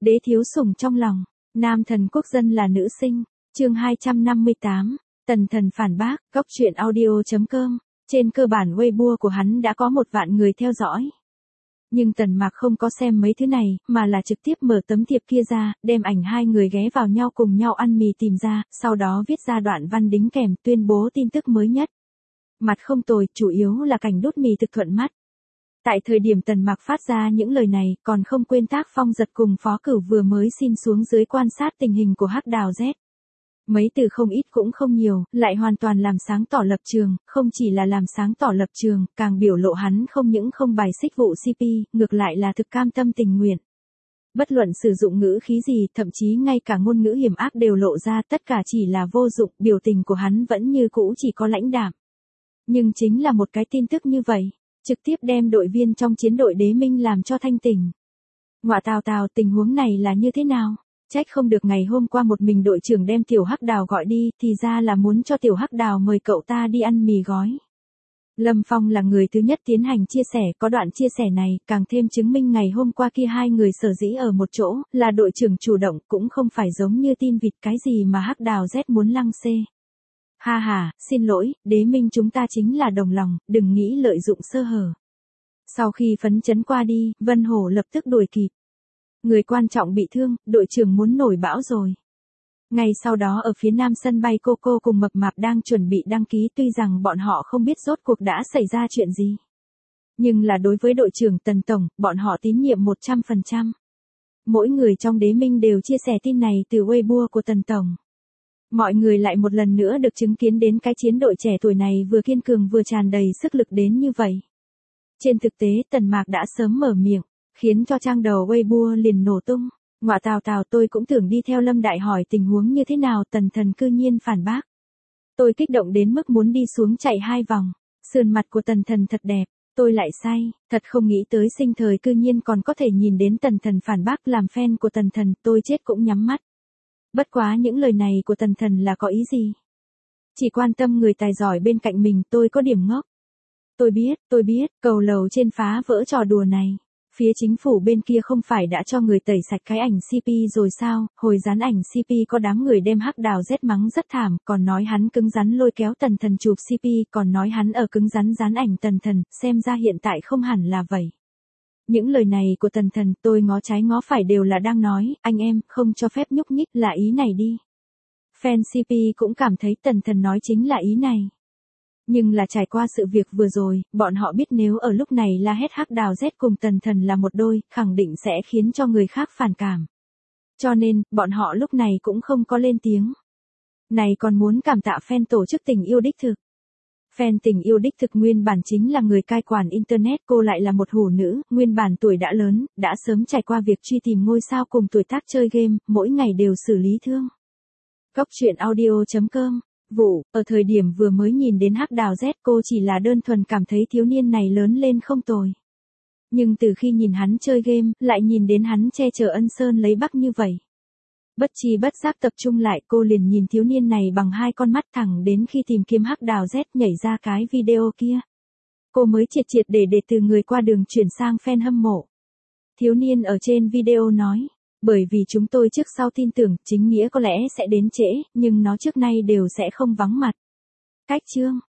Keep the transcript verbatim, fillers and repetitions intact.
Đế thiếu sủng trong lòng, nam thần quốc dân là nữ sinh, chương hai trăm năm mươi tám, tần thần phản bác, góc truyện audio.com, trên cơ bản Weibo của hắn đã có một vạn người theo dõi. Nhưng Tần Mạc không có xem mấy thứ này, mà là trực tiếp mở tấm thiệp kia ra, đem ảnh hai người ghé vào nhau cùng nhau ăn mì tìm ra, sau đó viết ra đoạn văn đính kèm tuyên bố tin tức mới nhất. Mặt không tồi, chủ yếu là cảnh đút mì thực thuận mắt. Tại thời điểm Tần Mạc phát ra những lời này, còn không quên Tác Phong Giật cùng Phó Cửu vừa mới xin xuống dưới quan sát tình hình của Hắc Đào Z. Mấy từ không ít cũng không nhiều, lại hoàn toàn làm sáng tỏ lập trường, không chỉ là làm sáng tỏ lập trường, càng biểu lộ hắn không những không bài xích vụ xê pê, ngược lại là thực cam tâm tình nguyện. Bất luận sử dụng ngữ khí gì, thậm chí ngay cả ngôn ngữ hiểm ác đều lộ ra, tất cả chỉ là vô dụng, biểu tình của hắn vẫn như cũ chỉ có lãnh đạm. Nhưng chính là một cái tin tức như vậy, trực tiếp đem đội viên trong chiến đội Đế Minh làm cho thanh tỉnh. Ngoạ tào tào, tình huống này là như thế nào? Trách không được ngày hôm qua một mình đội trưởng đem Tiểu Hắc Đào gọi đi, thì ra là muốn cho Tiểu Hắc Đào mời cậu ta đi ăn mì gói. Lâm Phong là người thứ nhất tiến hành chia sẻ, có đoạn chia sẻ này, càng thêm chứng minh ngày hôm qua kia hai người sở dĩ ở một chỗ, là đội trưởng chủ động, cũng không phải giống như tin vịt cái gì mà Hắc Đào Z muốn lăng xê. Ha ha, xin lỗi, Đế Minh chúng ta chính là đồng lòng, đừng nghĩ lợi dụng sơ hở. Sau khi phấn chấn qua đi, Vân Hổ lập tức đuổi kịp. Người quan trọng bị thương, đội trưởng muốn nổi bão rồi. Ngay sau đó ở phía nam sân bay Coco cùng Mập Mạp đang chuẩn bị đăng ký, tuy rằng bọn họ không biết rốt cuộc đã xảy ra chuyện gì. Nhưng là đối với đội trưởng Tần Tổng, bọn họ tín nhiệm một trăm phần trăm. Mỗi người trong Đế Minh đều chia sẻ tin này từ Weibo của Tần Tổng. Mọi người lại một lần nữa được chứng kiến đến cái chiến đội trẻ tuổi này vừa kiên cường vừa tràn đầy sức lực đến như vậy. Trên thực tế Tần Mạc đã sớm mở miệng, khiến cho trang đầu Weibo liền nổ tung. Ngoạ tào tào, tôi cũng tưởng đi theo Lâm Đại hỏi tình huống như thế nào, Tần Thần cư nhiên phản bác. Tôi kích động đến mức muốn đi xuống chạy hai vòng, sườn mặt của Tần Thần thật đẹp, tôi lại say, thật không nghĩ tới sinh thời cư nhiên còn có thể nhìn đến Tần Thần phản bác, làm fan của Tần Thần, tôi chết cũng nhắm mắt. Bất quá những lời này của Tần Thần là có ý gì? Chỉ quan tâm người tài giỏi bên cạnh mình, tôi có điểm ngốc. Tôi biết, tôi biết, cầu lầu trên phá vỡ trò đùa này. Phía chính phủ bên kia không phải đã cho người tẩy sạch cái ảnh xê pê rồi sao? Hồi dán ảnh xê pê có đám người đem Hắc Đào Z mắng rất thảm, còn nói hắn cứng rắn lôi kéo Tần Thần chụp xê pê, còn nói hắn ở cứng rắn dán ảnh Tần Thần, xem ra hiện tại không hẳn là vậy. Những lời này của Tần Thần, tôi ngó trái ngó phải đều là đang nói, anh em, không cho phép nhúc nhích, là ý này đi. Fan xê pê cũng cảm thấy Tần Thần nói chính là ý này. Nhưng là trải qua sự việc vừa rồi, bọn họ biết nếu ở lúc này la hét Hắc Đào Z cùng Tần Thần là một đôi, khẳng định sẽ khiến cho người khác phản cảm. Cho nên, bọn họ lúc này cũng không có lên tiếng. Này còn muốn cảm tạ fan tổ chức Tình Yêu Đích Thực. Fan Tình Yêu Đích Thực nguyên bản chính là người cai quản Internet, cô lại là một hủ nữ, nguyên bản tuổi đã lớn, đã sớm trải qua việc truy tìm ngôi sao cùng tuổi tác chơi game, mỗi ngày đều xử lý thương. Góc truyện audio.com, vụ, ở thời điểm vừa mới nhìn đến Hắc Đào Z cô chỉ là đơn thuần cảm thấy thiếu niên này lớn lên không tồi. Nhưng từ khi nhìn hắn chơi game, lại nhìn đến hắn che chở Ân Sơn lấy Bắc như vậy. Bất chi bất giác tập trung lại, cô liền nhìn thiếu niên này bằng hai con mắt, thẳng đến khi tìm kiếm Hắc Đào Z nhảy ra cái video kia. Cô mới triệt triệt để để từ người qua đường chuyển sang fan hâm mộ. Thiếu niên ở trên video nói, bởi vì chúng tôi trước sau tin tưởng, chính nghĩa có lẽ sẽ đến trễ, nhưng nó trước nay đều sẽ không vắng mặt. Cách chương,